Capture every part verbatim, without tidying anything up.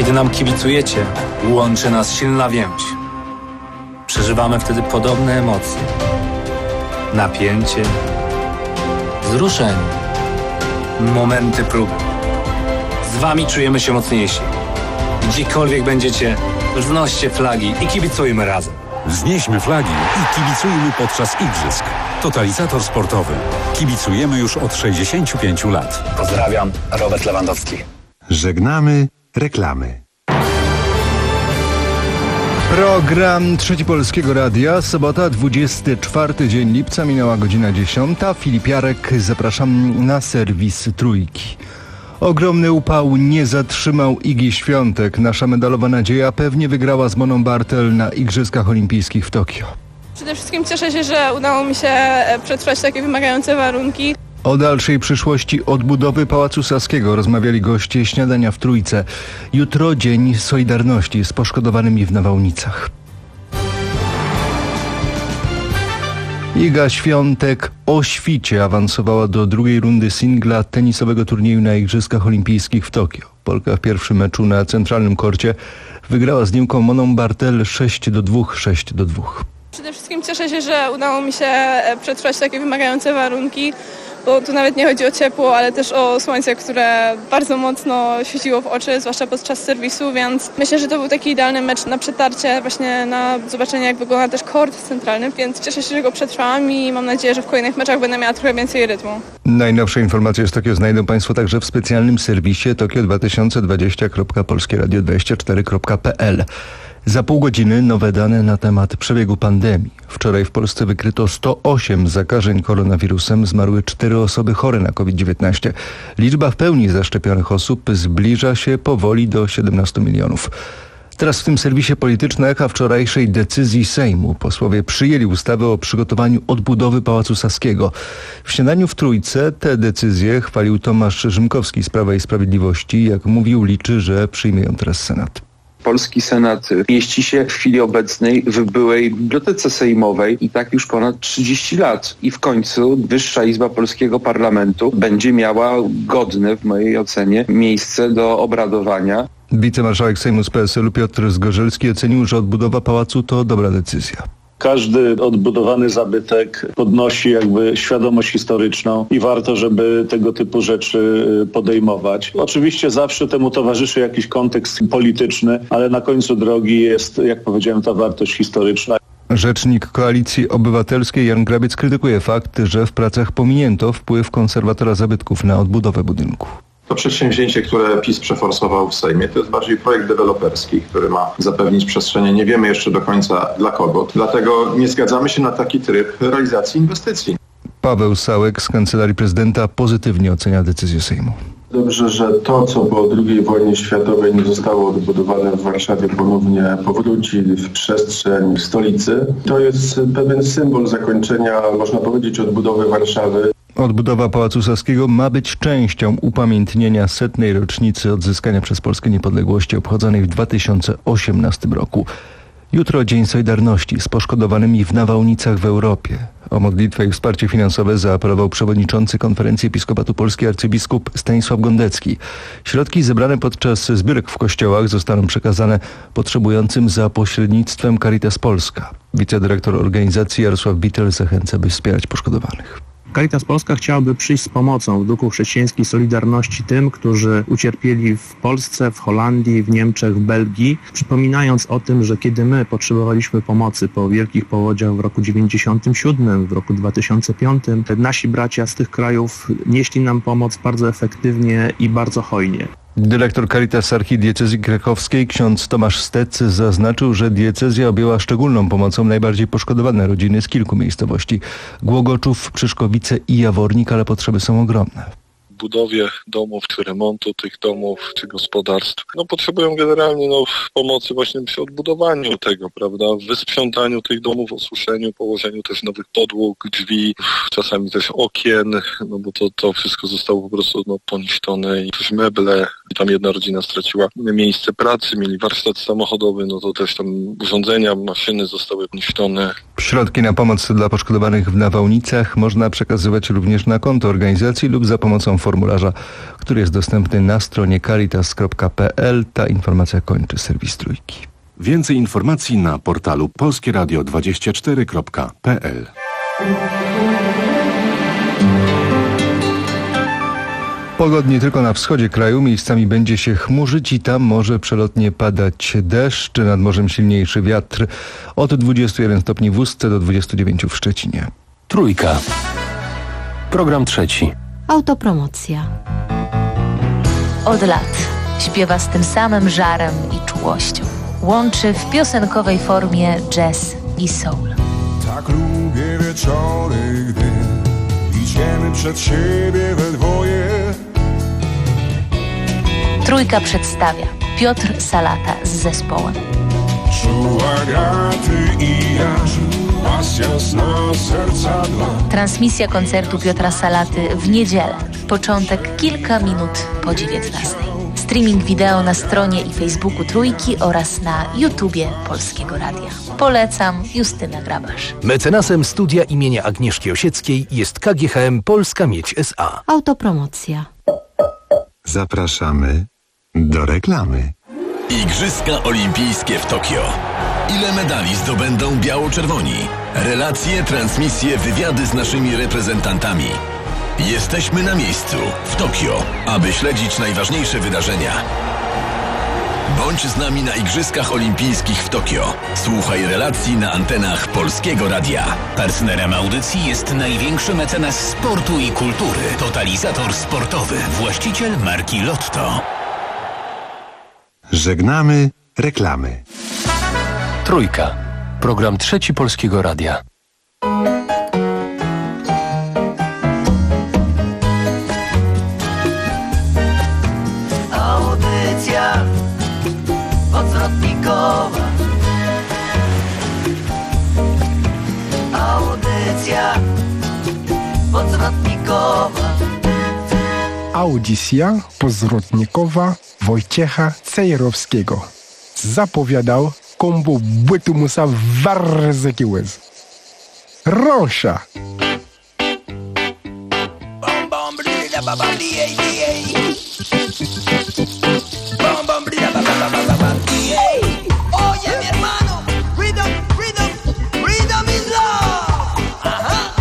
Kiedy nam kibicujecie, łączy nas silna więź. Przeżywamy wtedy podobne emocje. Napięcie, wzruszenie, momenty próby. Z wami czujemy się mocniejsi. Gdziekolwiek będziecie, wznoście flagi i kibicujmy razem. Wznieśmy flagi i kibicujmy podczas igrzysk. Totalizator sportowy. Kibicujemy już od sześćdziesięciu pięciu lat. Pozdrawiam, Robert Lewandowski. Żegnamy reklamy. Program Trzeci Polskiego Radia, sobota, dwudziesty czwarty dzień lipca, minęła godzina dziesiąta. Filip Jarek, zapraszam na serwis Trójki. Ogromny upał nie zatrzymał Igi Świątek. Nasza medalowa nadzieja pewnie wygrała z Moną Bartel na Igrzyskach Olimpijskich w Tokio. Przede wszystkim cieszę się, że udało mi się przetrwać takie wymagające warunki. O dalszej przyszłości odbudowy Pałacu Saskiego rozmawiali goście śniadania w Trójce. Jutro Dzień Solidarności z poszkodowanymi w nawałnicach. Iga Świątek o świcie awansowała do drugiej rundy singla tenisowego turnieju na Igrzyskach Olimpijskich w Tokio. Polka w pierwszym meczu na centralnym korcie wygrała z Niemką Moną Bartel sześć do dwóch, sześć do dwóch. Przede wszystkim cieszę się, że udało mi się przetrwać takie wymagające warunki, bo tu nawet nie chodzi o ciepło, ale też o słońce, które bardzo mocno świeciło w oczy, zwłaszcza podczas serwisu, więc myślę, że to był taki idealny mecz na przetarcie, właśnie na zobaczenie, jak wygląda też kort centralny, więc cieszę się, że go przetrwałam i mam nadzieję, że w kolejnych meczach będę miała trochę więcej rytmu. Najnowsze informacje z Tokio znajdą Państwo także w specjalnym serwisie tokio dwa tysiące dwadzieścia kropka polskie radio dwadzieścia cztery kropka p l. Za pół godziny nowe dane na temat przebiegu pandemii. Wczoraj w Polsce wykryto sto osiem zakażeń koronawirusem, zmarły cztery osoby chore na COVID dziewiętnaście. Liczba w pełni zaszczepionych osób zbliża się powoli do siedemnastu milionów. Teraz w tym serwisie polityczne echa wczorajszej decyzji Sejmu. Posłowie przyjęli ustawę o przygotowaniu odbudowy Pałacu Saskiego. W śniadaniu w Trójce te decyzje chwalił Tomasz Rzymkowski z Prawa i Sprawiedliwości. Jak mówił, liczy, że przyjmie ją teraz Senat. Polski Senat mieści się w chwili obecnej w byłej Bibliotece Sejmowej i tak już ponad trzydzieści lat. I w końcu Wyższa Izba Polskiego Parlamentu będzie miała godne, w mojej ocenie, miejsce do obradowania. Wicemarszałek Sejmu z P S L u Piotr Zgorzelski ocenił, że odbudowa pałacu to dobra decyzja. Każdy odbudowany zabytek podnosi jakby świadomość historyczną i warto, żeby tego typu rzeczy podejmować. Oczywiście zawsze temu towarzyszy jakiś kontekst polityczny, ale na końcu drogi jest, jak powiedziałem, ta wartość historyczna. Rzecznik Koalicji Obywatelskiej Jan Grabiec krytykuje fakt, że w pracach pominięto wpływ konserwatora zabytków na odbudowę budynku. To przedsięwzięcie, które PiS przeforsował w Sejmie, to jest bardziej projekt deweloperski, który ma zapewnić przestrzenie. Nie wiemy jeszcze do końca dla kogo. Dlatego nie zgadzamy się na taki tryb realizacji inwestycji. Paweł Sałek z Kancelarii Prezydenta pozytywnie ocenia decyzję Sejmu. Dobrze, że to, co po drugiej wojnie światowej nie zostało odbudowane w Warszawie, ponownie powróci w przestrzeń stolicy. To jest pewien symbol zakończenia, można powiedzieć, odbudowy Warszawy. Odbudowa Pałacu Saskiego ma być częścią upamiętnienia setnej rocznicy odzyskania przez Polskę niepodległości obchodzonej w dwa tysiące osiemnastym roku. Jutro Dzień Solidarności z poszkodowanymi w nawałnicach w Europie. O modlitwę i wsparcie finansowe zaapelował przewodniczący Konferencji Episkopatu Polski arcybiskup Stanisław Gondecki. Środki zebrane podczas zbiórek w kościołach zostaną przekazane potrzebującym za pośrednictwem Caritas Polska. Wicedyrektor organizacji Jarosław Bittel zachęca, by wspierać poszkodowanych. Caritas Polska chciałaby przyjść z pomocą w duchu chrześcijańskiej solidarności tym, którzy ucierpieli w Polsce, w Holandii, w Niemczech, w Belgii, przypominając o tym, że kiedy my potrzebowaliśmy pomocy po wielkich powodziach w roku dziewięćdziesiątym siódmym, w roku dwa tysiące piątym, nasi bracia z tych krajów nieśli nam pomoc bardzo efektywnie i bardzo hojnie. Dyrektor Caritas Archidiecezji Krakowskiej ksiądz Tomasz Stec zaznaczył, że diecezja objęła szczególną pomocą najbardziej poszkodowane rodziny z kilku miejscowości: Głogoczów, Przyszkowice i Jawornik, ale potrzeby są ogromne. Budowie domów, czy remontu tych domów, czy gospodarstw. No potrzebują generalnie no, pomocy właśnie przy odbudowaniu tego, prawda, w wysprzątaniu tych domów, osuszeniu, położeniu też nowych podłóg, drzwi, czasami też okien, no bo to, to wszystko zostało po prostu no, poniszczone i też meble. I tam jedna rodzina straciła miejsce pracy, mieli warsztat samochodowy, no to też tam urządzenia, maszyny zostały poniszczone. Środki na pomoc dla poszkodowanych w nawałnicach można przekazywać również na konto organizacji lub za pomocą formularza formularza, który jest dostępny na stronie caritas kropka p l. Ta informacja kończy serwis Trójki. Więcej informacji na portalu polskie radio dwadzieścia cztery kropka p l. Pogodnie tylko na wschodzie kraju, miejscami będzie się chmurzyć i tam może przelotnie padać deszcz, nad morzem silniejszy wiatr, od dwudziestu jeden stopni w Ustce do dwudziestu dziewięciu w Szczecinie. Trójka. Program trzeci. Autopromocja. Od lat śpiewa z tym samym żarem i czułością. Łączy w piosenkowej formie jazz i soul. Tak lubię wieczory, gdy idziemy przed siebie we dwoje. Trójka przedstawia Piotr Salata z zespołem. Czuła graty i aż pasja sna serca dwa. Transmisja koncertu Piotra Salaty w niedzielę. Początek kilka minut po dziewiętnastej. Streaming wideo na stronie i Facebooku Trójki oraz na YouTubie Polskiego Radia. Polecam, Justyna Grabasz. Mecenasem studia imienia Agnieszki Osieckiej jest K G H M Polska Miedź S A. Autopromocja. Zapraszamy do reklamy. Igrzyska Olimpijskie w Tokio. Ile medali zdobędą biało-czerwoni? Relacje, transmisje, wywiady z naszymi reprezentantami. Jesteśmy na miejscu, w Tokio, aby śledzić najważniejsze wydarzenia. Bądź z nami na Igrzyskach Olimpijskich w Tokio. Słuchaj relacji na antenach Polskiego Radia. Partnerem audycji jest największy mecenas sportu i kultury. Totalizator sportowy, właściciel marki Lotto. Żegnamy reklamy. Trójka. Program trzeci Polskiego Radia. Audycja odwrotnikowa. Audycja odwrotnikowa. Audycja pozwrotnikowa Wojciecha Cejrowskiego. Zapowiadał kombo bytu musa warzyki łez. Rosza! Oye, mi hermano, rhythm, rhythm, rhythm is love. Ajá.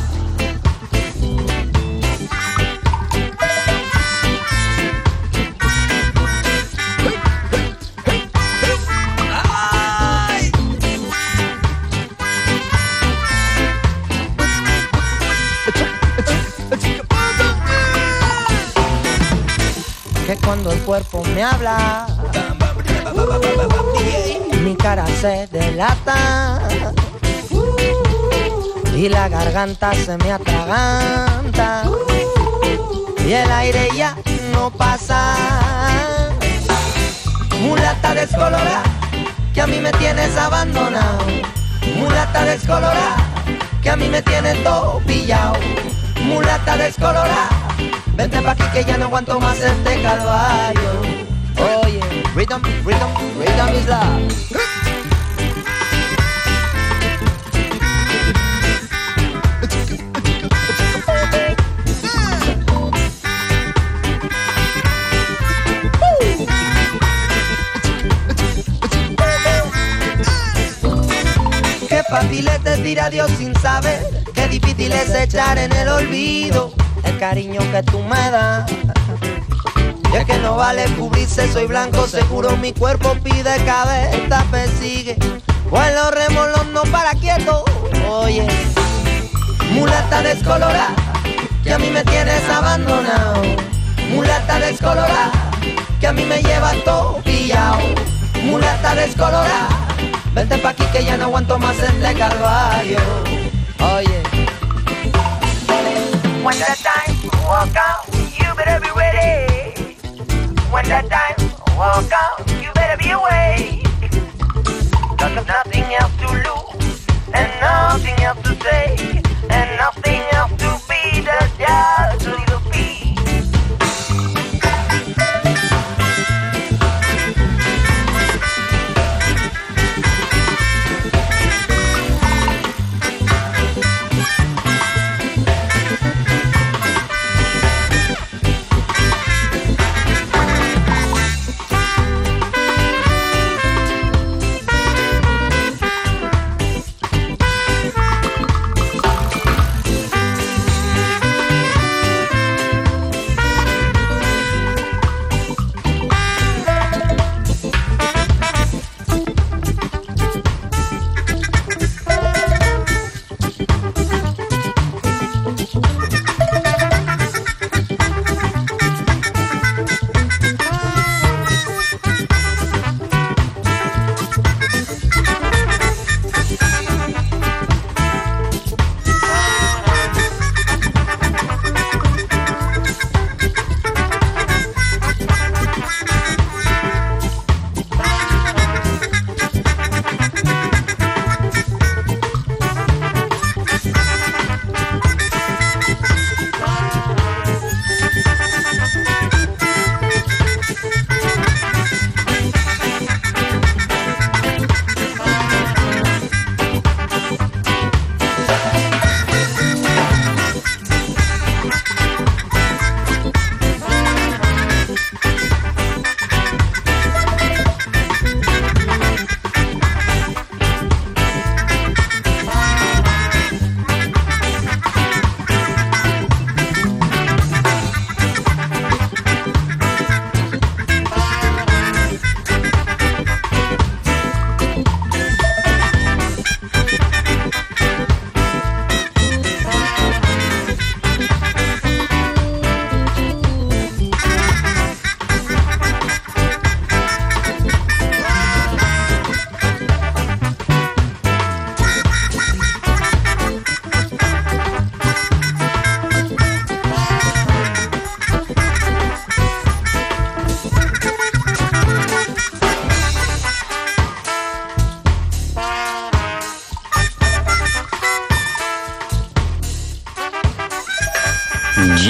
Ay. Que cuando el cuerpo me habla, mi cara se delata y la garganta se me atraganta y el aire ya no pasa. Mulata descolorada, que a mí me tienes abandonado. Mulata descolorada, que a mí me tienes todo pillado. Mulata descolorada, vente pa' aquí que ya no aguanto más este calvario. Oye, rhythm, rhythm, rhythm is love. Qué fácil es decir adiós sin saber, qué difícil es echar en el olvido el cariño que tú me das. Y es que no vale cubrirse, soy blanco seguro, mi cuerpo pide cabeza, persigue. Pues los remolón no para quieto. Oye, mulata descolorada, que a mí me tienes abandonado. Mulata descolorada, que a mí me llevas todo pillado. Mulata descolorada, vente pa' aquí que ya no aguanto más este calvario. Oye, when that time walk out, you better be ready. When that time walk out, you better be away. Cause there's nothing else to lose, and nothing else to say, and nothing else to be, there's just a little peace.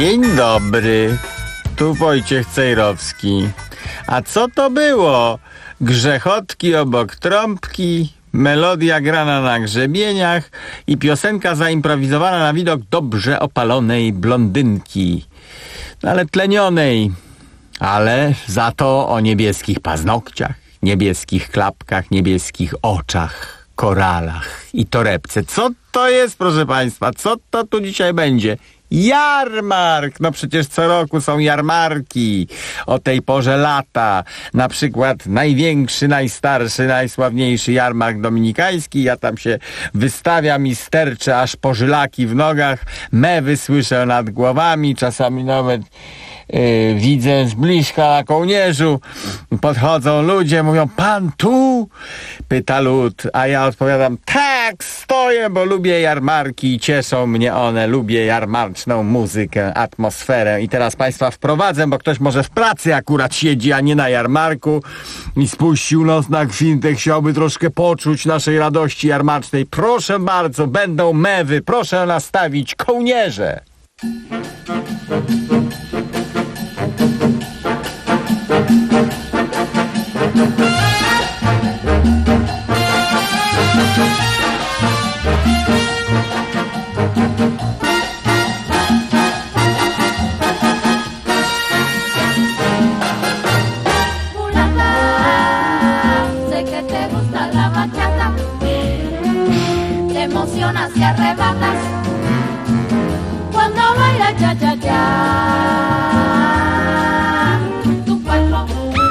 Dzień dobry, tu Wojciech Cejrowski. A co to było? Grzechotki obok trąbki, melodia grana na grzebieniach i piosenka zaimprowizowana na widok dobrze opalonej blondynki. Ale tlenionej, ale za to o niebieskich paznokciach, niebieskich klapkach, niebieskich oczach, koralach i torebce. Co to jest, proszę państwa? Co to tu dzisiaj będzie? Jarmark! No przecież co roku są jarmarki o tej porze lata. Na przykład największy, najstarszy, najsławniejszy jarmark dominikański. Ja tam się wystawiam i sterczę aż po żylaki w nogach. Mewy słyszę nad głowami, czasami nawet Yy, widzę z bliska na kołnierzu, podchodzą ludzie, mówią, pan tu? Pyta lud, a ja odpowiadam, tak, stoję, bo lubię jarmarki, cieszą mnie one, lubię jarmarczną muzykę, atmosferę. I teraz państwa wprowadzę, bo ktoś może w pracy akurat siedzi, a nie na jarmarku i spuścił nos na kwintek, chciałby troszkę poczuć naszej radości jarmarcznej. Proszę bardzo, będą mewy, proszę nastawić kołnierze. Y arrebatas cuando baila cha cha cha, tu cuerpo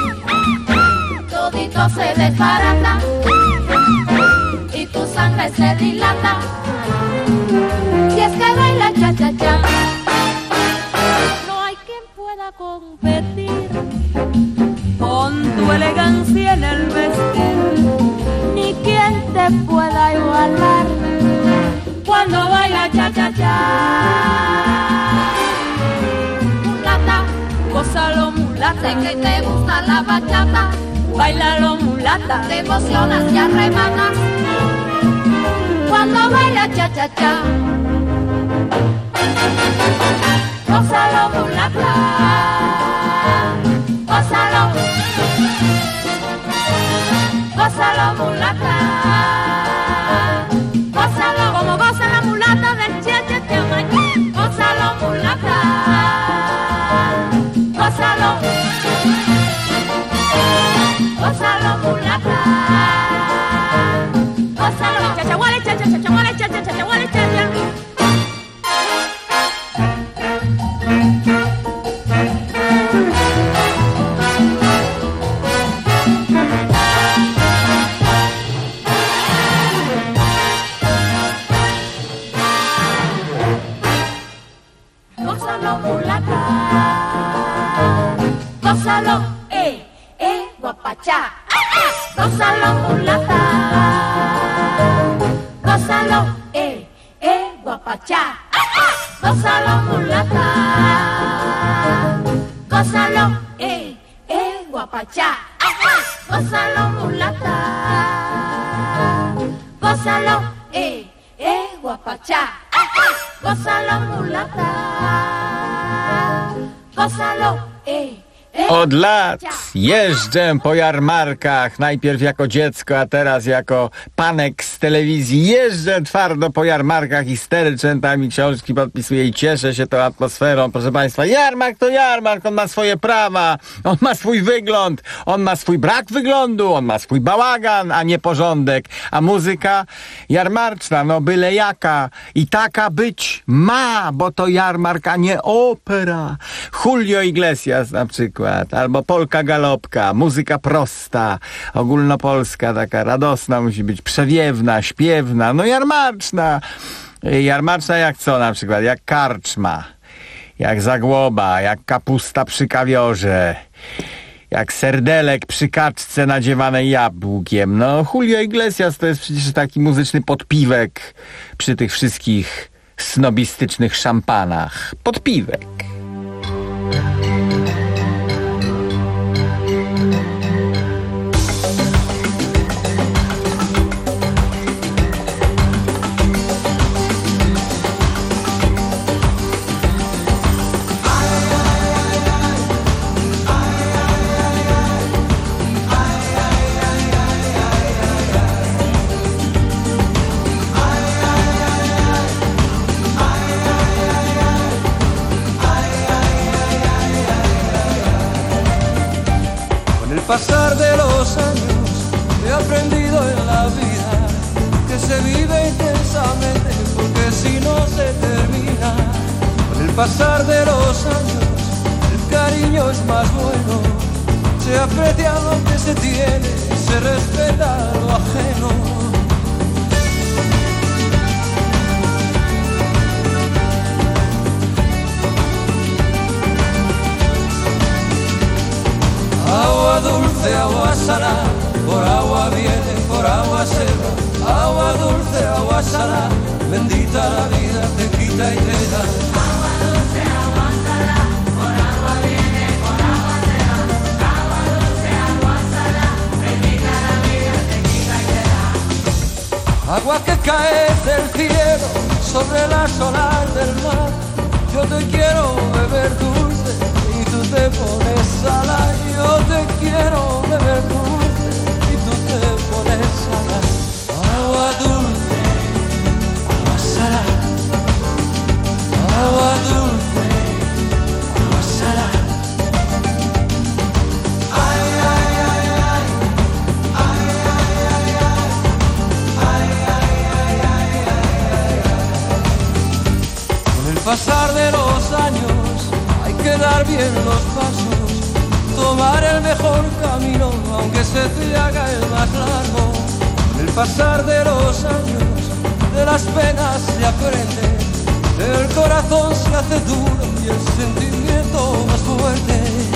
todito se desbarata y tu sangre se dilata, y es que baila cha cha cha, no hay quien pueda competir con tu elegancia en el vestir, ni quien te pueda igualar cuando baila cha-cha-cha. Mulata, gózalo mulata, sé que te gusta la bachata. Bailalo mulata, te emocionas y arrebatas cuando baila cha-cha-cha. Gózalo mulata, gózalo, gózalo mulata. Gózalo como goza la mulata del Cheche Tiamañí. Gózalo mulata, gózalo, gózalo mulata, gózalo. Chachahuale, chacha, chachahuale, chacha, chachahuale, chacha. Gózalo, eh, eh, guapachá. Ah, ah. Gózalo, mulata. Gózalo, eh, eh, guapachá. Ah, ah. Gózalo, mulata. Gózalo, eh, eh, guapachá. Ah, ah. Gózalo, mulata. Gózalo, eh, eh, guapachá. Ah, ah. Gózalo, mulata. Gózalo, eh. Od lat jeżdżę po jarmarkach, najpierw jako dziecko, a teraz jako panek z telewizji. Jeżdżę twardo po jarmarkach i sterczę tam i książki podpisuję i cieszę się tą atmosferą. Proszę państwa, jarmark to jarmark, on ma swoje prawa, on ma swój wygląd, on ma swój brak wyglądu, on ma swój bałagan, a nie porządek. A muzyka jarmarczna, no byle jaka i taka być ma, bo to jarmark, a nie opera. Julio Iglesias na przykład. Albo polka galopka, muzyka prosta, ogólnopolska, taka radosna musi być, przewiewna, śpiewna, no jarmarczna. Jarmarczna jak co na przykład? Jak karczma, jak zagłoba, jak kapusta przy kawiorze, jak serdelek przy kaczce nadziewanej jabłkiem. No Julio Iglesias to jest przecież taki muzyczny podpiwek przy tych wszystkich snobistycznych szampanach. Podpiwek. el pasar de los años he aprendido en la vida que se vive intensamente porque si no se termina. Con el pasar de los años el cariño es más bueno, se aprecia lo que se tiene y se respeta lo ajeno. Agua dulce, agua salada, por agua viene, por agua se va. Agua dulce, agua salada, bendita la vida, te quita y te da. Agua dulce, agua salada, por agua viene, por agua se va. Agua dulce, agua salada, bendita la vida, te quita y te da. Agua que cae del cielo sobre las olas del mar. Yo te quiero beber dulce y tú te pones salada. Yo te quiero beber dulce y tú te pones salada. Agua dulce, agua salada. Agua dulce, agua salada. Ay, ay, ay, ay. Ay, ay, ay, ay. Ay, ay, ay, ay, ay, ay. Con el pasar de los años hay que dar bien los pasos, tomar el mejor camino, aunque se te haga el más largo. Con el pasar de los años, de las penas se aprende, el corazón se hace duro y el sentimiento más fuerte.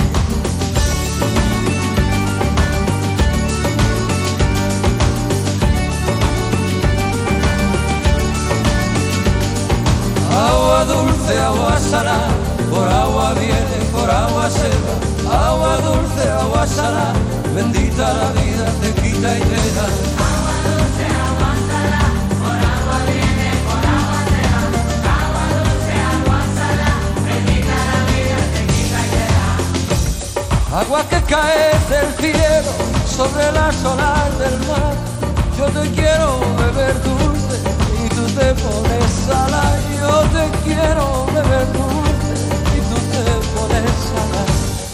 Agua dulce, agua salada, por agua viene, por agua se va. Agua dulce, agua salada, bendita la vida, te quita y te da. Agua dulce, agua salada, por agua viene, por agua se va. Agua dulce, agua salada, bendita la vida, te quita y te da. Agua que cae del cielo sobre las olas del mar. Yo te quiero beber dulce y tú te pones salada. Yo te quiero beber dulce y tú te pones salada.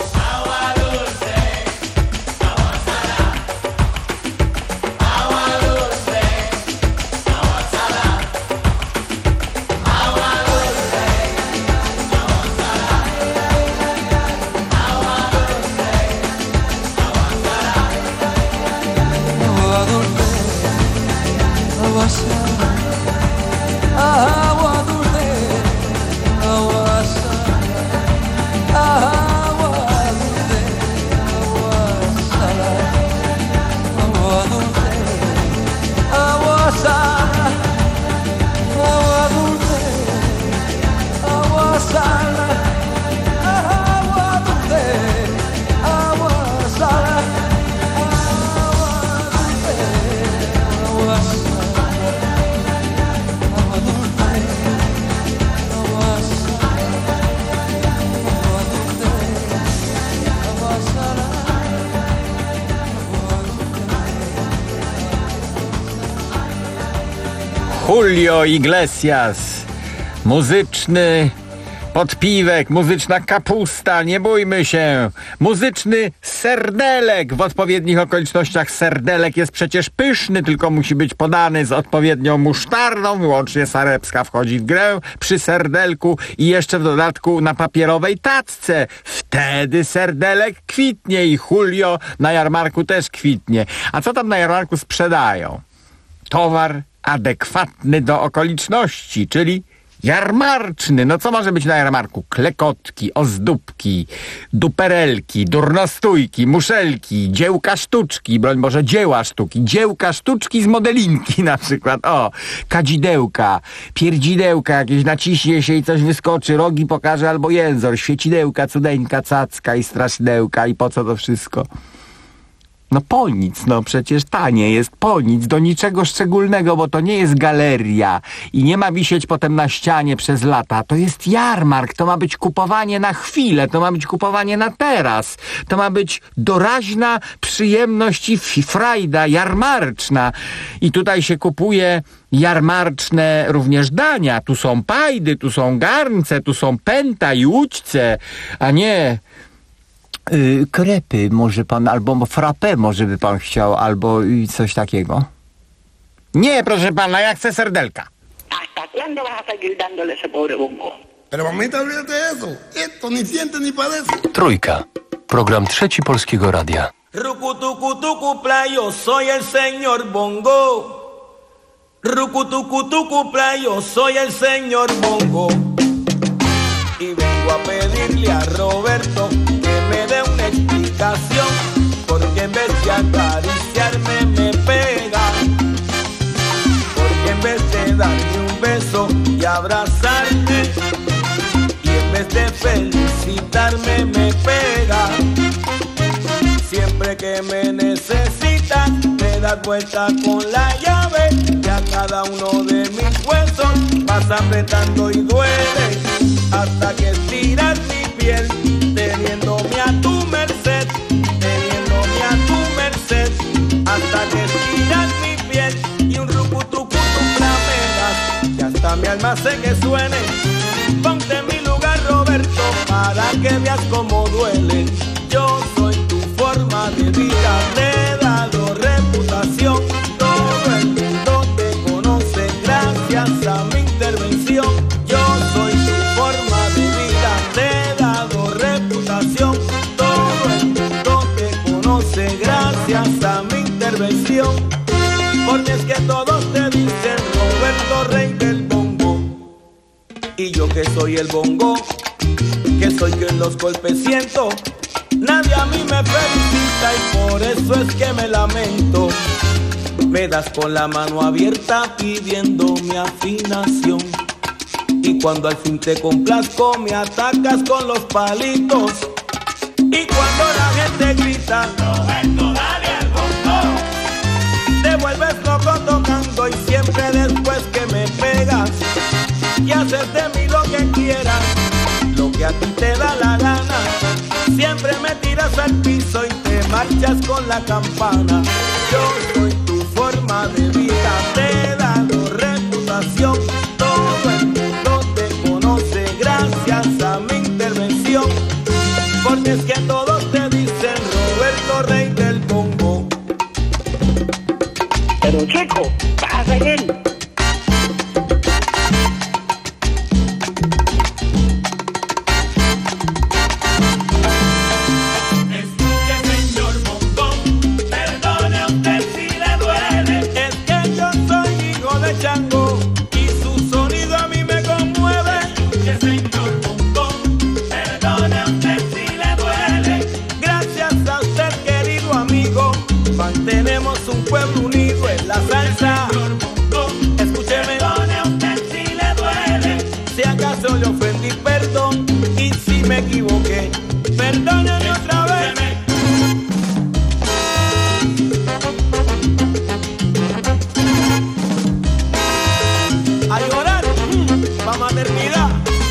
Agua dulce, agua salada, agua dulce, agua salada, agua dulce, agua salada, agua dulce, agua salada, agua dulce, agua salada, agua dulce, agua salada. Julio Iglesias, muzyczny podpiwek, muzyczna kapusta, nie bójmy się, muzyczny serdelek. W odpowiednich okolicznościach serdelek jest przecież pyszny, tylko musi być podany z odpowiednią musztardą, wyłącznie sarepska wchodzi w grę przy serdelku i jeszcze w dodatku na papierowej tacce. Wtedy serdelek kwitnie i Julio na jarmarku też kwitnie. A co tam na jarmarku sprzedają? Towar adekwatny do okoliczności, czyli jarmarczny. No co może być na jarmarku? Klekotki, ozdóbki, duperelki, durnostójki, muszelki, dziełka sztuczki, broń Boże dzieła sztuki, dziełka sztuczki z modelinki na przykład. O, kadzidełka, pierdzidełka, jakieś naciśnie się i coś wyskoczy, rogi pokaże albo jęzor, świecidełka, cudeńka, cacka i straszdełka. I po co to wszystko? No po nic, no przecież tanie jest, po nic, do niczego szczególnego, bo to nie jest galeria i nie ma wisieć potem na ścianie przez lata. To jest jarmark, to ma być kupowanie na chwilę, to ma być kupowanie na teraz. To ma być doraźna przyjemność i frajda jarmarczna. I tutaj się kupuje jarmarczne również dania. Tu są pajdy, tu są garnce, tu są pęta i łódźce, a nie Yy, krepy może pan, albo frappé może by pan chciał, albo yy, coś takiego. Nie, proszę pana, ja chcę serdelka. ¿Hasta cuándo vas a seguir dándole ese pobre bongo? Pero mamita, olvídate de eso. Esto ni siente ni padece. Trójka. Program Trzeci Polskiego Radia. Rucutucutucu playo, soy el señor Bongo. Rucutucutucu playo, soy el señor Bongo. Y vengo a pedirle a Roberto que me dé una explicación, porque en vez de acariciarme me pega, porque en vez de darme un beso y abrazarme, y en vez de felicitarme me pega. Siempre que me necesitas me das vuelta con la llave, y a cada uno de mis huesos vas apretando y duele, hasta que estiras mi piel, teniéndome a tu merced, teniéndome a tu merced, hasta que estiras mi piel y un rucutucutu flamegas, y hasta mi alma sé que suene. Ponte en mi lugar, Roberto, para que veas cómo duele. Yo soy tu forma de vida, te he dado reputación, todo el mundo te conoce gracias a mi intervención. Yo soy tu forma de vida, te he dado reputación, todo el mundo te conoce gracias a mi intervención. Porque es que todos te dicen Roberto, rey del bongo, y yo que soy el bongo, que soy yo en los golpes siento. Nadie a mí me felicita y por eso es que me lamento. Me das con la mano abierta pidiendo mi afinación, y cuando al fin te complazco me atacas con los palitos. Y cuando la gente grita Roberto, dale al bongo, te vuelves loco tocando, y siempre después que me pegas y haces de mí lo que quieras, lo que a ti te da la gana. Siempre me tiras al piso y te marchas con la campana. Yo soy tu forma de vida, te he dado reputación, todo el mundo te conoce gracias a mi intervención. Porque es que todos te dicen Roberto, rey del bongo. Pero chico, vas a seguir. Tenemos un pueblo unido en la salsa. Escúcheme, perdone a usted si le duele. Si acaso le ofendí, perdón. Y si me equivoqué, perdóneme otra vez. A llorar, pa' maternidad.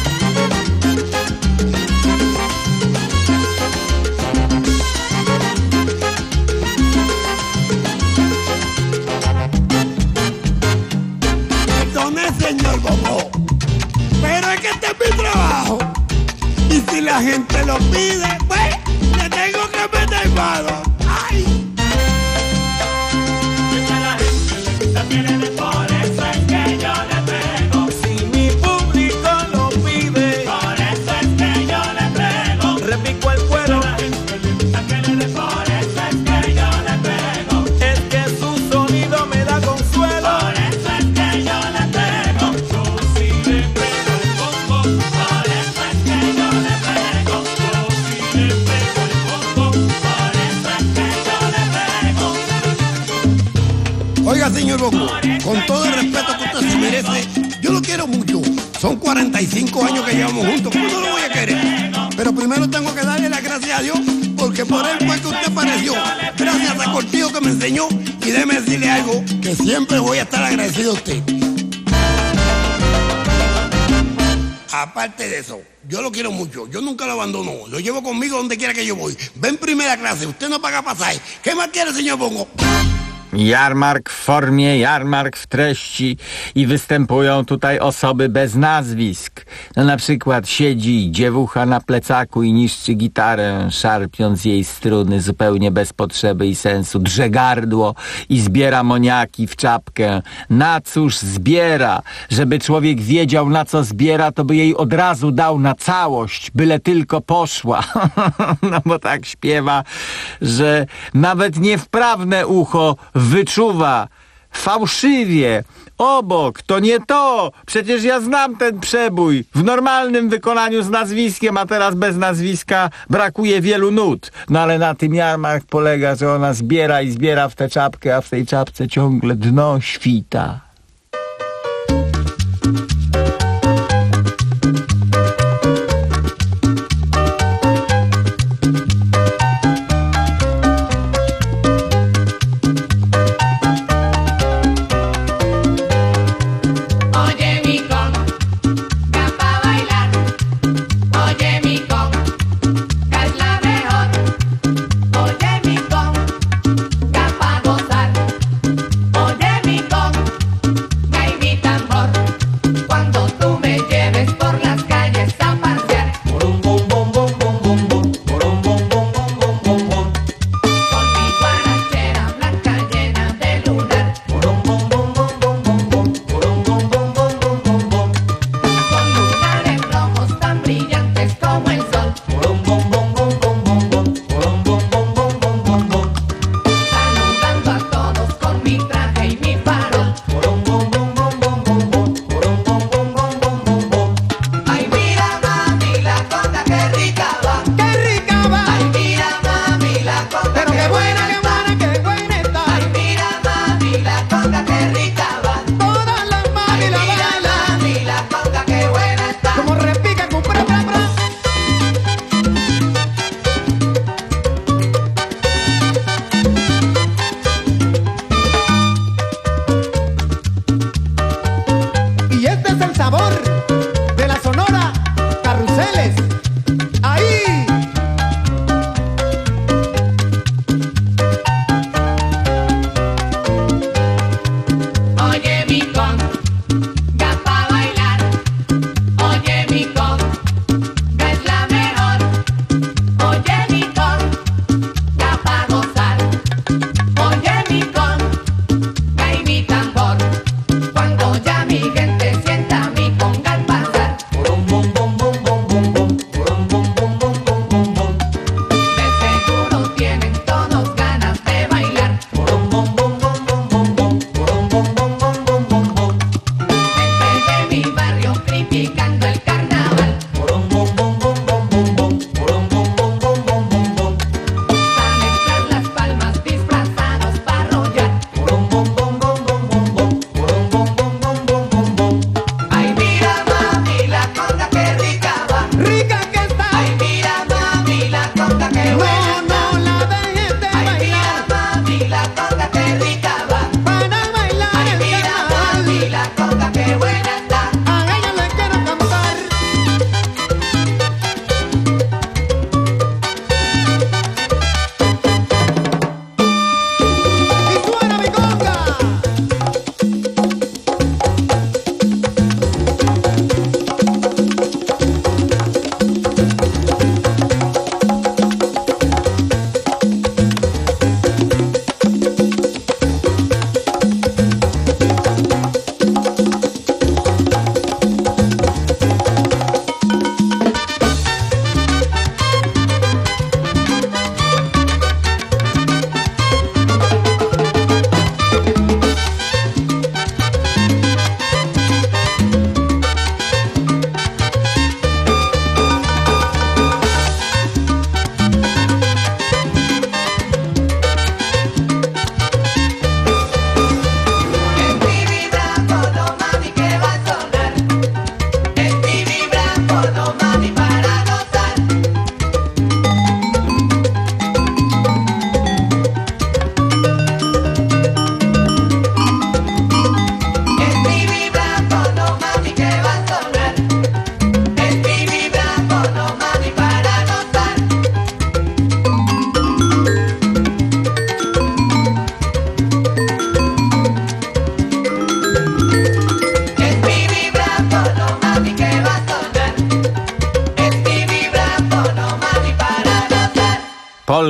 Señor Bongo, pero es que este es mi trabajo, y si la gente lo pide, pues le tengo que meter mano. ¡Ay! Si a la gente le gusta, tiene de por eso es que yo le pego. Si mi público lo pide, por eso es que yo le pego. Repico el cuero. Si a la gente le gusta, que le dé, por eso es que yo le pego. Es que su sonido me da consuelo. Por eso es que yo le pego. Oiga, señor Bongo, con todo el respeto que usted se merece, yo lo quiero mucho. Son cuarenta y cinco años que llevamos juntos, ¿cómo no lo voy a querer? Pero primero tengo que darle las gracias a Dios, porque por él fue que usted apareció. Gracias a Cortillo que me enseñó, y déjeme decirle algo, que siempre voy a estar agradecido a usted. Aparte de eso, yo lo quiero mucho, yo nunca lo abandono, lo llevo conmigo donde quiera que yo voy. Ven primera clase, usted no paga pasaje. ¿Qué más quiere, señor Bongo? Jarmark w formie, jarmark w treści i występują tutaj osoby bez nazwisk. No na przykład siedzi dziewucha na plecaku i niszczy gitarę, szarpiąc jej struny zupełnie bez potrzeby i sensu. Drze gardło i zbiera moniaki w czapkę. Na cóż zbiera? Żeby człowiek wiedział, na co zbiera, to by jej od razu dał na całość, byle tylko poszła. No bo tak śpiewa, że nawet niewprawne ucho wyczuwa fałszywie. Obok, to nie to. Przecież ja znam ten przebój. W normalnym wykonaniu z nazwiskiem, a teraz bez nazwiska brakuje wielu nut. No ale na tym jarmark polega, że ona zbiera i zbiera w tę czapkę, a w tej czapce ciągle dno świta. Cuando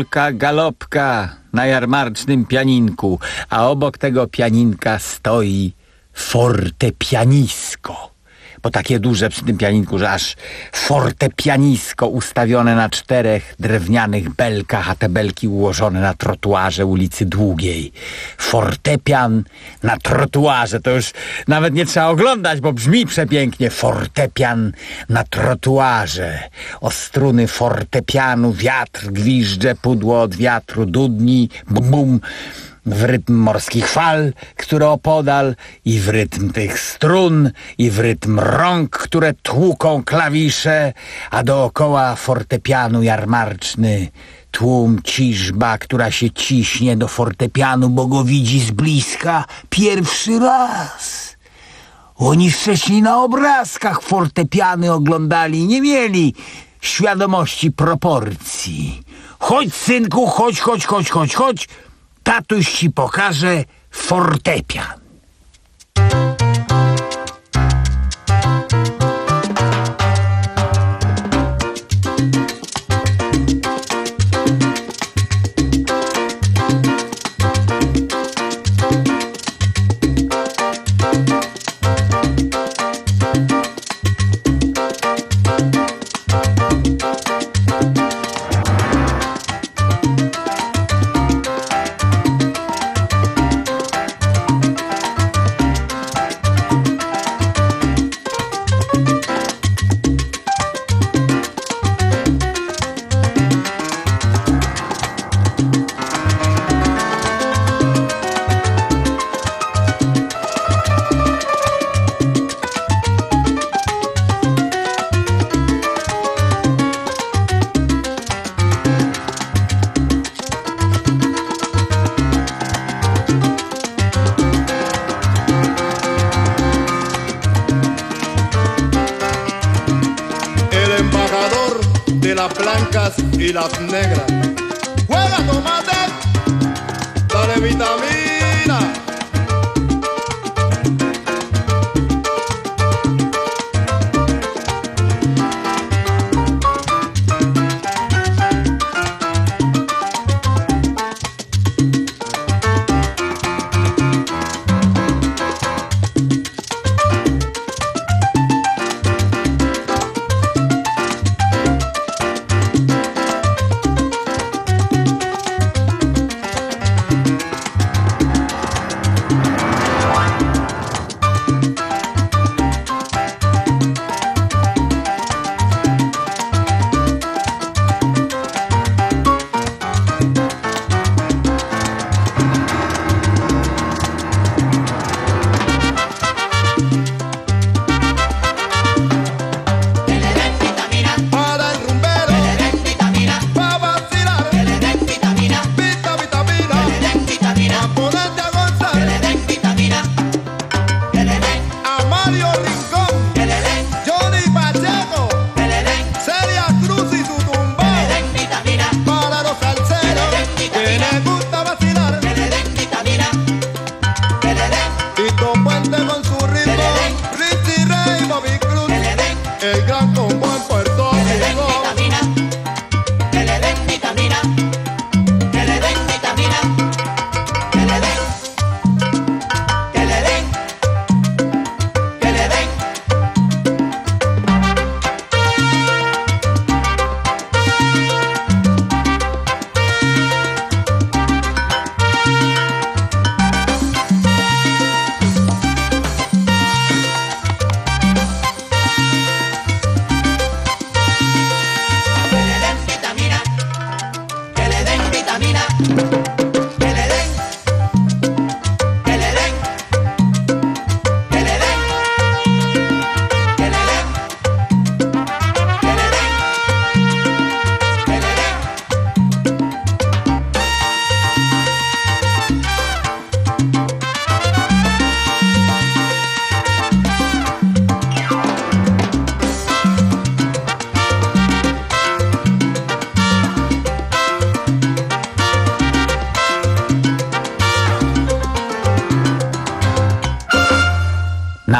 polka galopka na jarmarcznym pianinku, a obok tego pianinka stoi fortepianisko. Bo takie duże przy tym pianinku, że aż fortepianisko ustawione na czterech drewnianych belkach, a te belki ułożone na trotuarze ulicy Długiej. Fortepian na trotuarze, to już nawet nie trzeba oglądać, bo brzmi przepięknie. Fortepian na trotuarze. O struny fortepianu wiatr gwizdże, pudło od wiatru dudni, bum bum. W rytm morskich fal, które opodal, i w rytm tych strun, i w rytm rąk, które tłuką klawisze, a dookoła fortepianu jarmarczny tłum ciżba, która się ciśnie do fortepianu, bo go widzi z bliska pierwszy raz. Oni wcześniej na obrazkach fortepiany oglądali, nie mieli świadomości proporcji. Chodź, synku, chodź, chodź, chodź, chodź, chodź. Tatuś ci pokaże fortepian. Y las negras. Juega tomate, dale vitamina.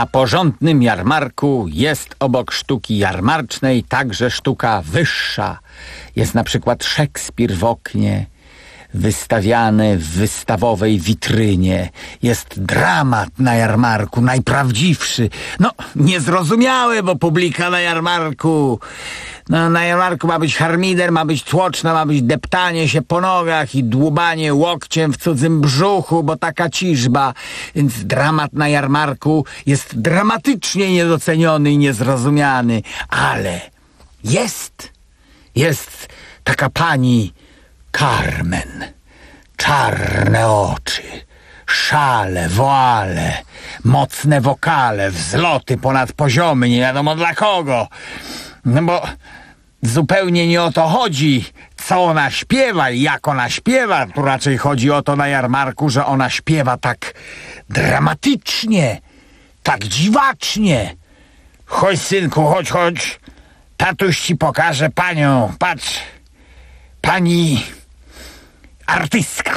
Na porządnym jarmarku jest obok sztuki jarmarcznej także sztuka wyższa. Jest na przykład Szekspir w oknie, wystawiany w wystawowej witrynie. Jest dramat na jarmarku, najprawdziwszy. No, niezrozumiały, bo publika na jarmarku... No, na jarmarku ma być harmider, ma być tłoczna, ma być deptanie się po nogach i dłubanie łokciem w cudzym brzuchu, bo taka ciżba. Więc dramat na jarmarku jest dramatycznie niedoceniony i niezrozumiany. Ale jest, jest taka pani Carmen. Czarne oczy, szale, woale, mocne wokale, wzloty ponad poziomy, nie wiadomo dla kogo. No bo zupełnie nie o to chodzi, co ona śpiewa i jak ona śpiewa. Tu raczej chodzi o to na jarmarku, że ona śpiewa tak dramatycznie, tak dziwacznie. Chodź, synku, chodź, chodź. Tatuś ci pokaże panią. Patrz, pani artystka.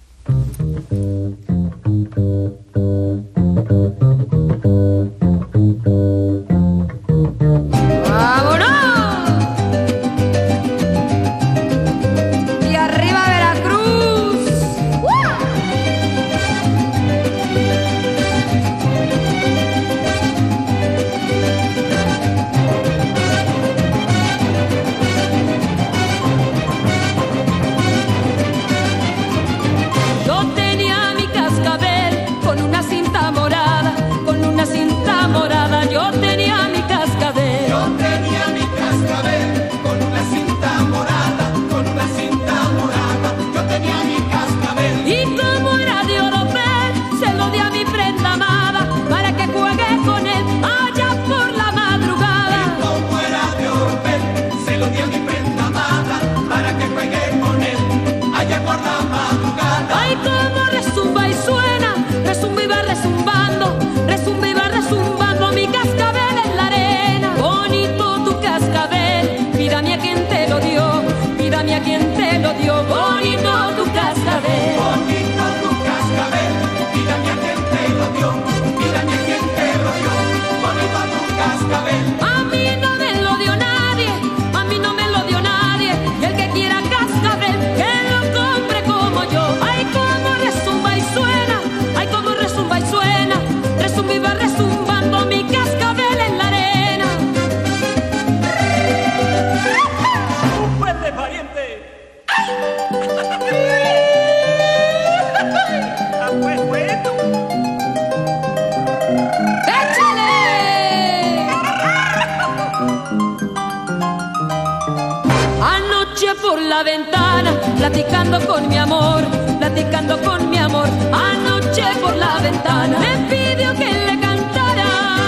Platicando con mi amor, platicando con mi amor, anoche por la ventana me pidió que le cantara,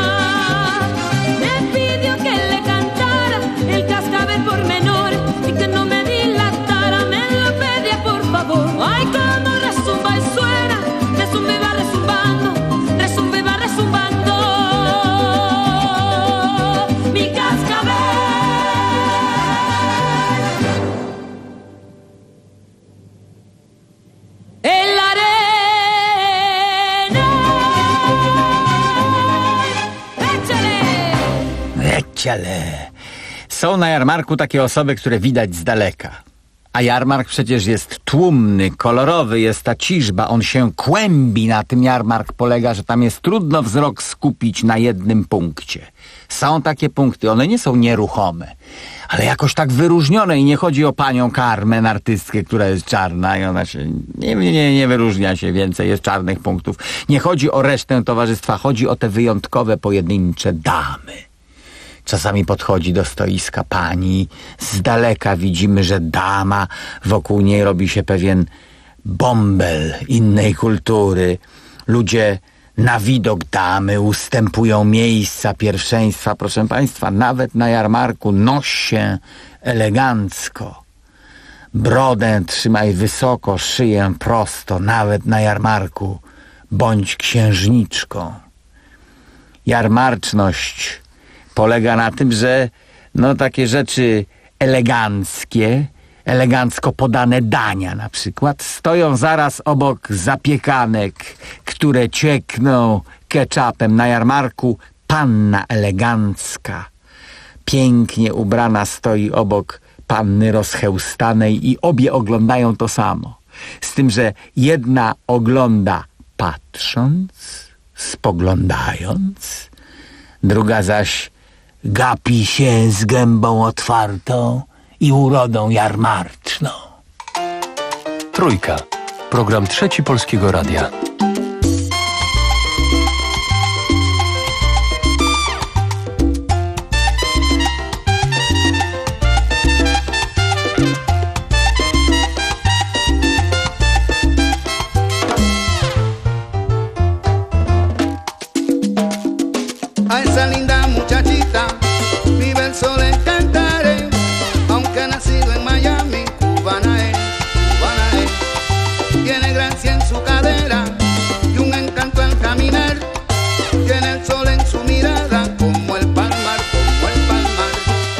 me pidió que le cantara el cascabel por menor y que no me dilatara, me lo pedía por favor. Ay, como resumba y suena, resumba y va resumbando, resumba y va resumbando mi cascabel. Ale są na jarmarku takie osoby, które widać z daleka. A jarmark przecież jest tłumny, kolorowy, jest ta ciżba, on się kłębi. Na tym jarmark polega, że tam jest trudno wzrok skupić na jednym punkcie. Są takie punkty, one nie są nieruchome, ale jakoś tak wyróżnione i nie chodzi o panią Carmen, artystkę, która jest czarna i ona się nie, nie, nie wyróżnia się więcej, jest czarnych punktów. Nie chodzi o resztę towarzystwa, chodzi o te wyjątkowe, pojedyncze damy. Czasami podchodzi do stoiska pani, z daleka widzimy, że dama, wokół niej robi się pewien bąbel innej kultury. Ludzie na widok damy ustępują miejsca pierwszeństwa. Proszę państwa, nawet na jarmarku noś się elegancko. Brodę trzymaj wysoko, szyję prosto, nawet na jarmarku. Bądź księżniczką. Jarmarczność polega na tym, że no takie rzeczy eleganckie elegancko podane dania na przykład stoją zaraz obok zapiekanek, które ciekną ketchupem. Na jarmarku panna elegancka, pięknie ubrana, stoi obok panny rozchełstanej i obie oglądają to samo. Z tym, że jedna ogląda patrząc, spoglądając, druga zaś gapi się z gębą otwartą i urodą jarmarczną. Trójka. Program Trzeci Polskiego Radia. A esa linda muchachita, mi verso le cantaré, aunque nacido en Miami, cubana es, cubana es. Tiene gracia en su cadera y un encanto al caminar, tiene el sol en su mirada como el palmar, como el palmar.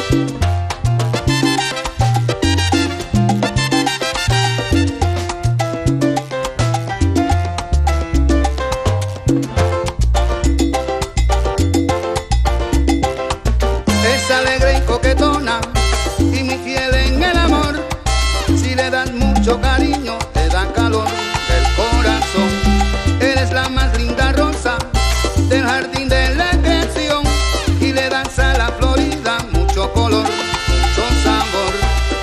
Es alegre y coquetona y muy fiel en el amor. Si le das mucho cariño, te da calor del corazón. Eres la más linda rosa del jardín de la creación y le das a la Florida mucho color, mucho sabor.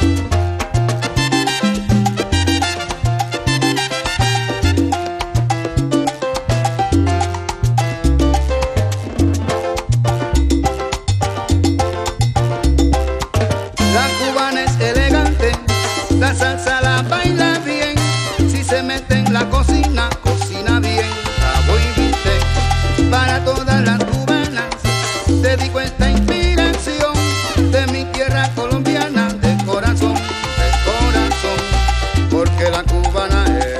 La cubana es elegante, la salsa la baila bien. Si se mete en la cocina, cocina bien. Bravo y viste, para todas las cubanas dedico esta inspiración de mi tierra colombiana, de corazón, de corazón, porque la cubana es.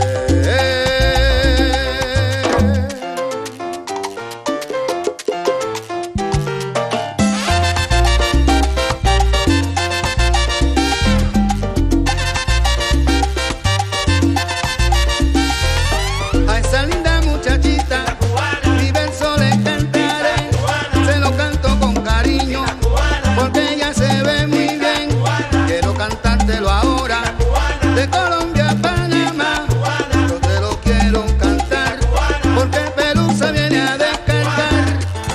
A esa linda muchachita, mi verso le cantaré, se lo canto con cariño, porque ella se ve muy bien. Quiero cantártelo ahora, de Colombia a Panamá, yo te lo quiero cantar, porque Pelusa viene a descargar.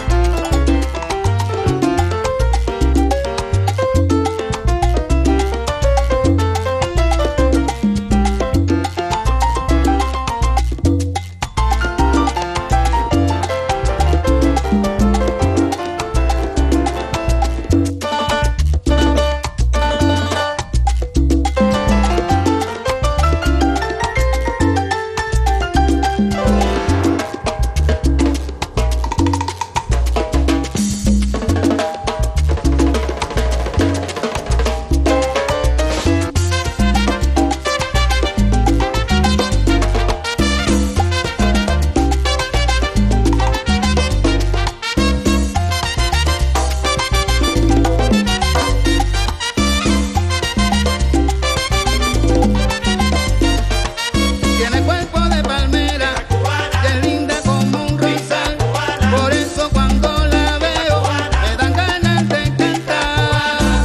Tiene cuerpo de palmera y es linda como un rosal. Por eso cuando la veo me dan ganas de cantar.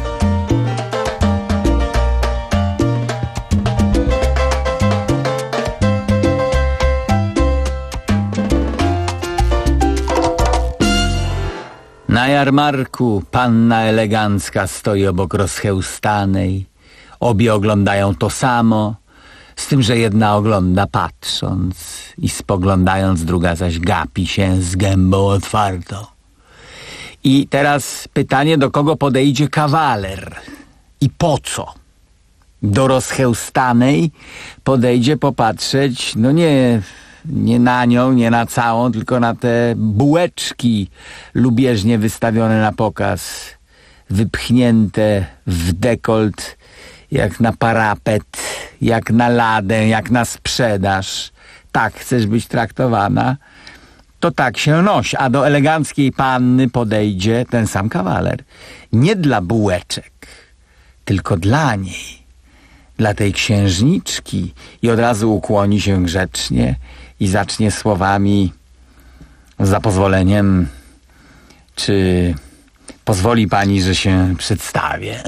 Na jarmarku panna elegancka stoi obok rozchełstanej. Obie oglądają to samo, z tym, że jedna ogląda patrząc i spoglądając, druga zaś gapi się z gębą otwartą. I teraz pytanie, do kogo podejdzie kawaler i po co? Do rozchełstanej podejdzie popatrzeć, no nie, nie na nią, nie na całą, tylko na te bułeczki lubieżnie wystawione na pokaz, wypchnięte w dekolt, jak na parapet, jak na ladę, jak na sprzedaż. Tak chcesz być traktowana, to tak się noś. A do eleganckiej panny podejdzie ten sam kawaler. Nie dla bułeczek, tylko dla niej, dla tej księżniczki, i od razu ukłoni się grzecznie i zacznie słowami: za pozwoleniem, czy pozwoli pani, że się przedstawię?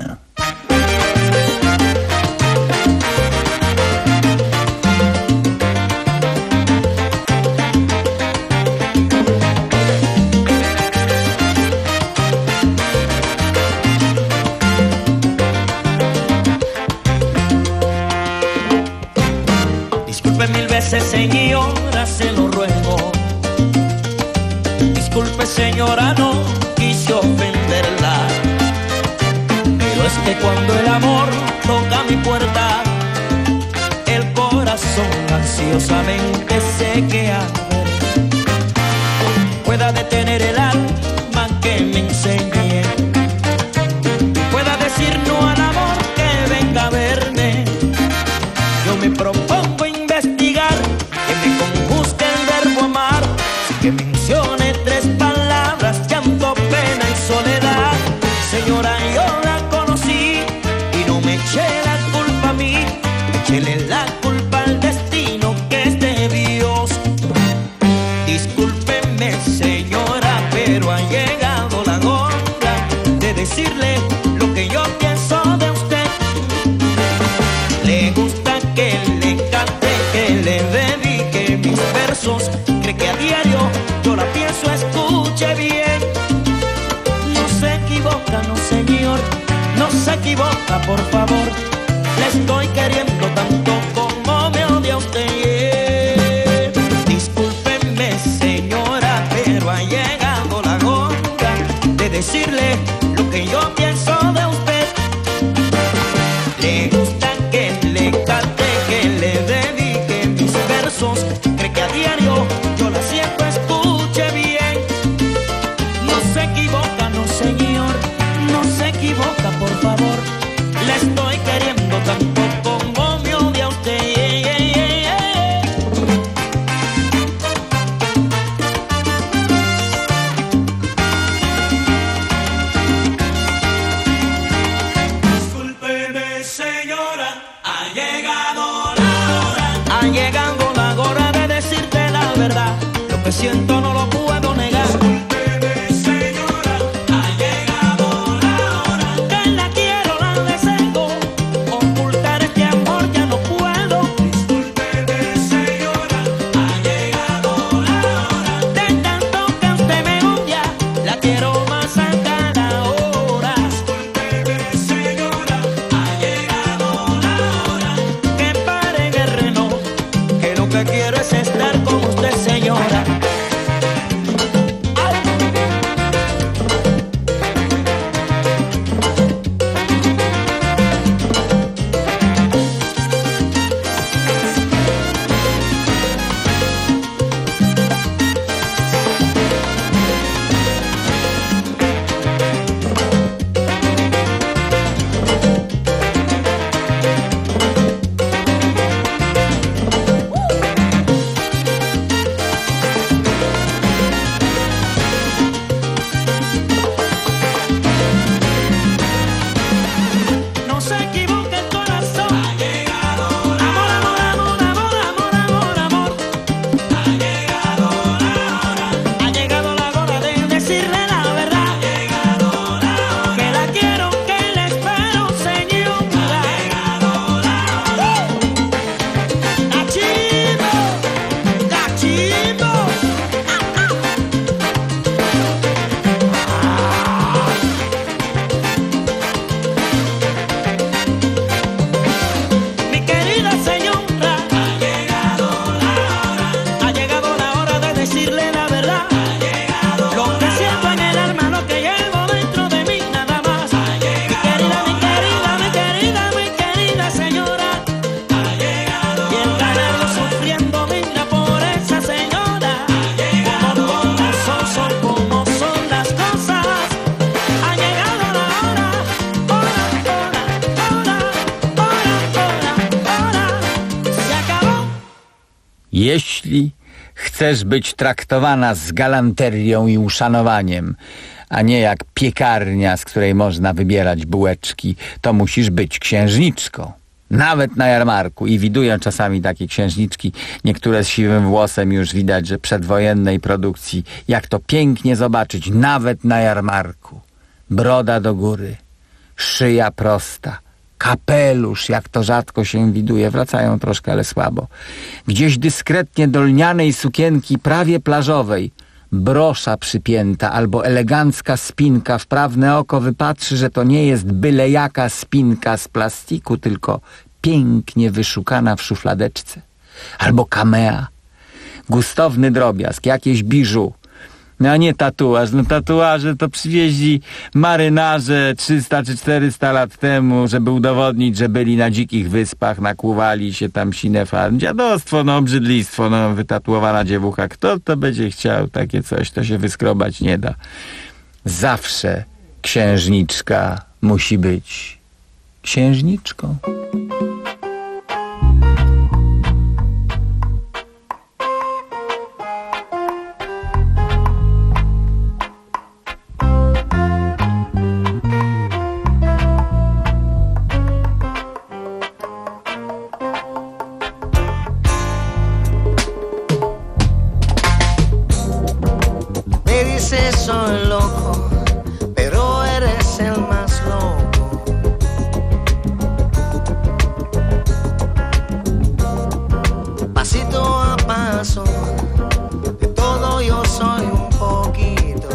Mil veces, señora, se lo ruego. Disculpe, señora, no quise ofenderla, pero es que cuando el amor toca mi puerta, el corazón ansiosamente se queda. Pueda detener el alma que me enseñe, pueda decir no al amor que venga a verme. Yo me propongo investigar, que me conjuzgue el verbo amar, que mencione tres palabras: llanto, pena y soledad. Señora, yo la conocí y no me eché la culpa a mí, échele la culpa al destino que es de Dios. Discúlpeme, señora, pero ha llegado la hora de decirle lo que yo pienso de usted. Le gusta que le cante, que le dedique mis versos, cree que a diario yo la pienso, escuche bien. No se equivoca, no señor, no se equivoca, por favor. Le estoy queriendo tanto como me odia usted. Discúlpeme, señora, pero ha llegado la hora de decirle lo que yo pienso de usted. Le gusta que le cante, que le dedique mis versos, cree que a diario yo la siento, escuche bien. No se equivoca, no señor, no se equivoca, por favor. Le estoy queriendo tanto como me odia usted. Discúlpeme, señora, ha llegado la hora. Ha llegado la hora de decirte la verdad. Lo que siento no lo puedo negar. Discúlpeme, señora, ha llegado la hora. Que la quiero, la deseo. Ocultar este amor ya no puedo. Discúlpeme, señora, ha llegado la hora. De tanto que usted me odia, la quiero más a cada hora. Discúlpeme, señora, ha llegado la hora. Que pare guerrero, que lo que quiero es estar con usted, señora. No se equivoque el corazón. Ha llegado la hora. Amor, amor, amor, amor, amor, amor, amor. Ha llegado la hora. Ha llegado la hora de decirle la verdad. Ha llegado la hora. Que la quiero, que la espero, señora. Ha llegado la hora. Gachito, gachito. Mi querida señora, ha llegado la hora. Ha llegado la hora de decirle la verdad. Ha llegado lo que siento en el alma, lo que llevo dentro de mí, nada más. Ha llegado mi querida, mi querida, mi querida, mi querida señora. Ha llegado y el ganarlo sufriendo, mira por esa señora. Ha llegado como son, son como son las cosas. Ha llegado la hora, hora, hora, hora, hora, hora, hora. Se acabó. Jeśli chcesz być traktowana z galanterią i uszanowaniem, a nie jak piekarnia, z której można wybierać bułeczki, to musisz być księżniczką. Nawet na jarmarku. I widuję czasami takie księżniczki, niektóre z siwym włosem, już widać, że przedwojennej produkcji. Jak to pięknie zobaczyć, nawet na jarmarku. Broda do góry, szyja prosta, kapelusz, jak to rzadko się widuje, wracają troszkę, ale słabo. Gdzieś dyskretnie do lnianej sukienki prawie plażowej, brosza przypięta albo elegancka spinka, wprawne oko wypatrzy, że to nie jest byle jaka spinka z plastiku, tylko pięknie wyszukana w szufladeczce. Albo kamea, gustowny drobiazg, jakieś biżu. No a nie tatuaż. No tatuaże to przywieźli marynarze trzysta czy czterysta lat temu, żeby udowodnić, że byli na dzikich wyspach, nakłuwali się tam sinefa. Dziadostwo, no obrzydlistwo, no wytatuowana dziewucha. Kto to będzie chciał takie coś? To się wyskrobać nie da. Zawsze księżniczka musi być księżniczką. Soy loco, pero eres el más loco. Pasito a paso, de todo yo soy un poquito.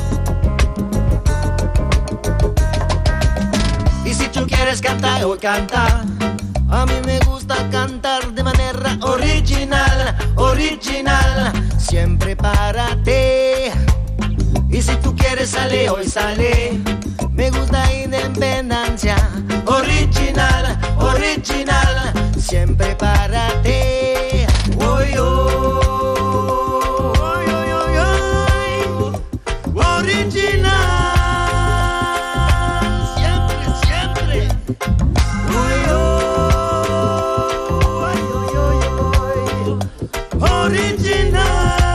Y si tú quieres cantar, hoy canta. A mí me gusta cantar de manera original, original, siempre para ti. Y si tú quieres sale, hoy sale. Me gusta independencia. Original, original, siempre para ti. Oy, oh, oy, oy, oy, oy. Original, siempre, siempre. Oy, oh, oy, oy, oy, oy. Original.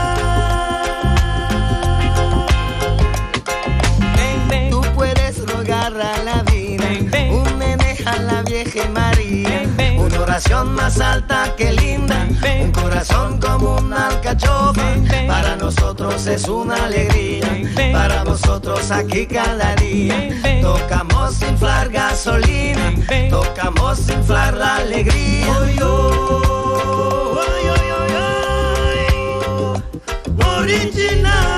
A la vida, un nene a la vieja María, una oración más alta que linda, un corazón como una alcachofa. Para nosotros es una alegría, para vosotros aquí cada día. Tocamos inflar gasolina, tocamos inflar la alegría. Oy, oh, oy, oy, oy, oy. Original.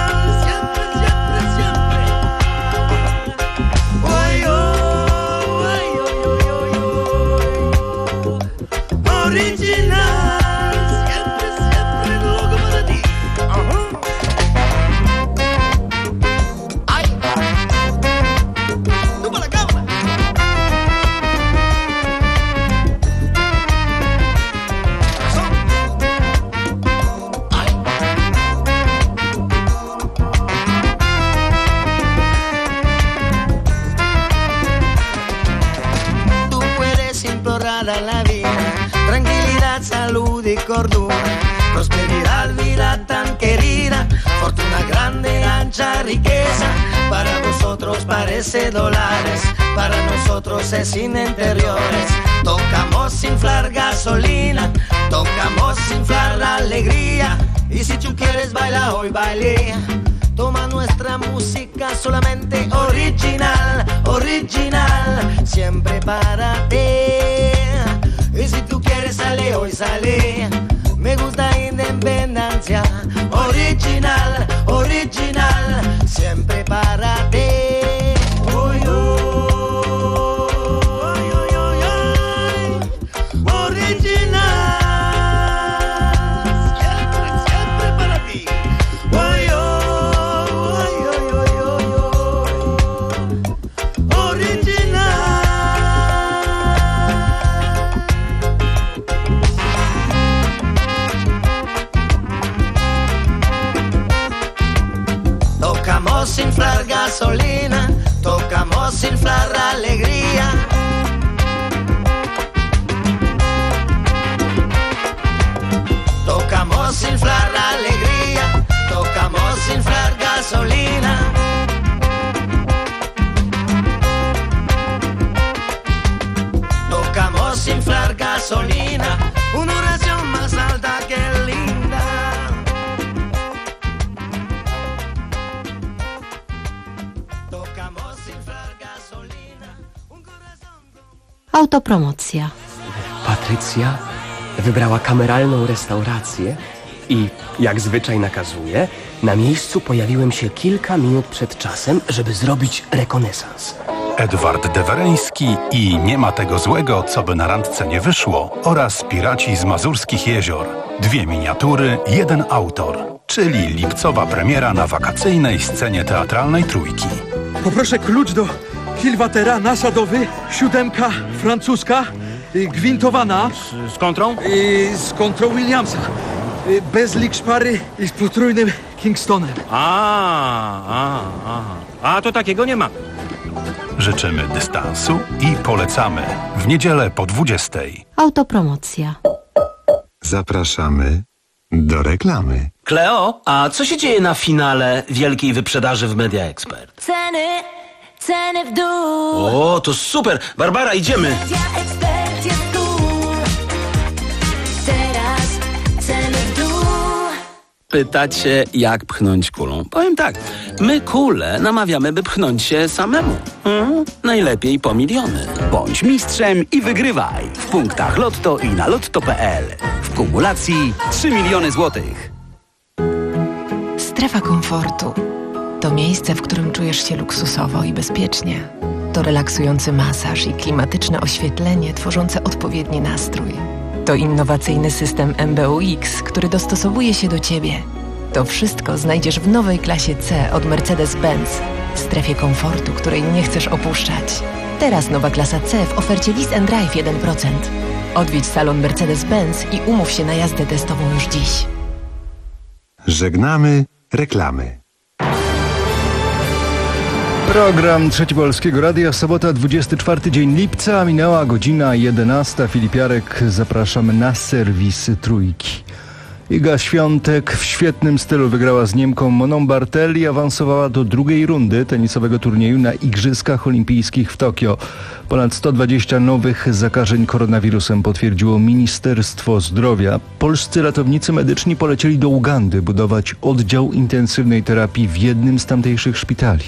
La vida, tranquilidad, salud y cordura, prosperidad, vida tan querida, fortuna grande, ancha, riqueza. Para vosotros parece dólares, para nosotros es sin interiores. Tocamos inflar gasolina, tocamos inflar la alegría. Y si tú quieres bailar hoy, baile. Toma nuestra música solamente original, original, siempre para ti. Y si tú quieres sale, hoy sale. Me gusta independencia, original, original, siempre para ti. Oy, oh, oy, oy, oy, oy. Original, siempre, siempre para ti. Oy, oh, oy, oy, oy, oy, oy. Original. Tocamos inflar gasolina, tocamos inflar alegría. Tocamos inflar alegría, tocamos inflar gasolina. Autopromocja. Patrycja wybrała kameralną restaurację i, jak zwyczaj nakazuje, na miejscu pojawiłem się kilka minut przed czasem, żeby zrobić rekonesans. Edward Dewereński i Nie ma tego złego, co by na randce nie wyszło oraz Piraci z Mazurskich Jezior. Dwie miniatury, jeden autor, czyli lipcowa premiera na wakacyjnej scenie teatralnej Trójki. Poproszę klucz do Hilwatera, nasadowy, siódemka francuska, y, gwintowana. Z, z kontrą? Y, z kontrą Williamsa. Y, bez lik szpary i z potrójnym Kingstonem. A, a, a. A to takiego nie ma. Życzymy dystansu i polecamy w niedzielę po dwudziestej. Autopromocja. Zapraszamy do reklamy. Kleo, a co się dzieje na finale wielkiej wyprzedaży w Media Expert? Ceny, ceny w dół. O, to super! Barbara, idziemy! Media Expert jest tu. Teraz ceny w dół. Pytacie, jak pchnąć kulą? Powiem tak, my kulę namawiamy, by pchnąć się samemu. Mhm. Najlepiej po miliony. Bądź mistrzem i wygrywaj w punktach Lotto i na lotto kropka p l. W kumulacji trzy miliony złotych. Strefa komfortu to miejsce, w którym czujesz się luksusowo i bezpiecznie. To relaksujący masaż i klimatyczne oświetlenie tworzące odpowiedni nastrój. To innowacyjny system M B U X, który dostosowuje się do Ciebie. To wszystko znajdziesz w nowej klasie C od Mercedes-Benz, w strefie komfortu, której nie chcesz opuszczać. Teraz nowa klasa C w ofercie Lease and Drive jeden procent. Odwiedź salon Mercedes-Benz i umów się na jazdę testową już dziś. Żegnamy reklamy. Program Trzeci Polskiego Radia, sobota, dwudziesty czwarty dzień lipca, minęła godzina jedenasta. Filip Jarek, zapraszamy na serwis Trójki. Iga Świątek w świetnym stylu wygrała z Niemką Moną Bartel i awansowała do drugiej rundy tenisowego turnieju na Igrzyskach Olimpijskich w Tokio. Ponad sto dwadzieścia nowych zakażeń koronawirusem potwierdziło Ministerstwo Zdrowia. Polscy ratownicy medyczni polecieli do Ugandy budować oddział intensywnej terapii w jednym z tamtejszych szpitali.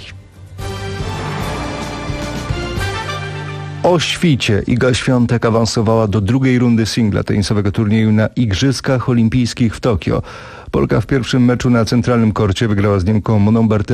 O świcie Iga Świątek awansowała do drugiej rundy singla tenisowego turnieju na Igrzyskach Olimpijskich w Tokio. Polka w pierwszym meczu na centralnym korcie wygrała z Niemką Moną Bartel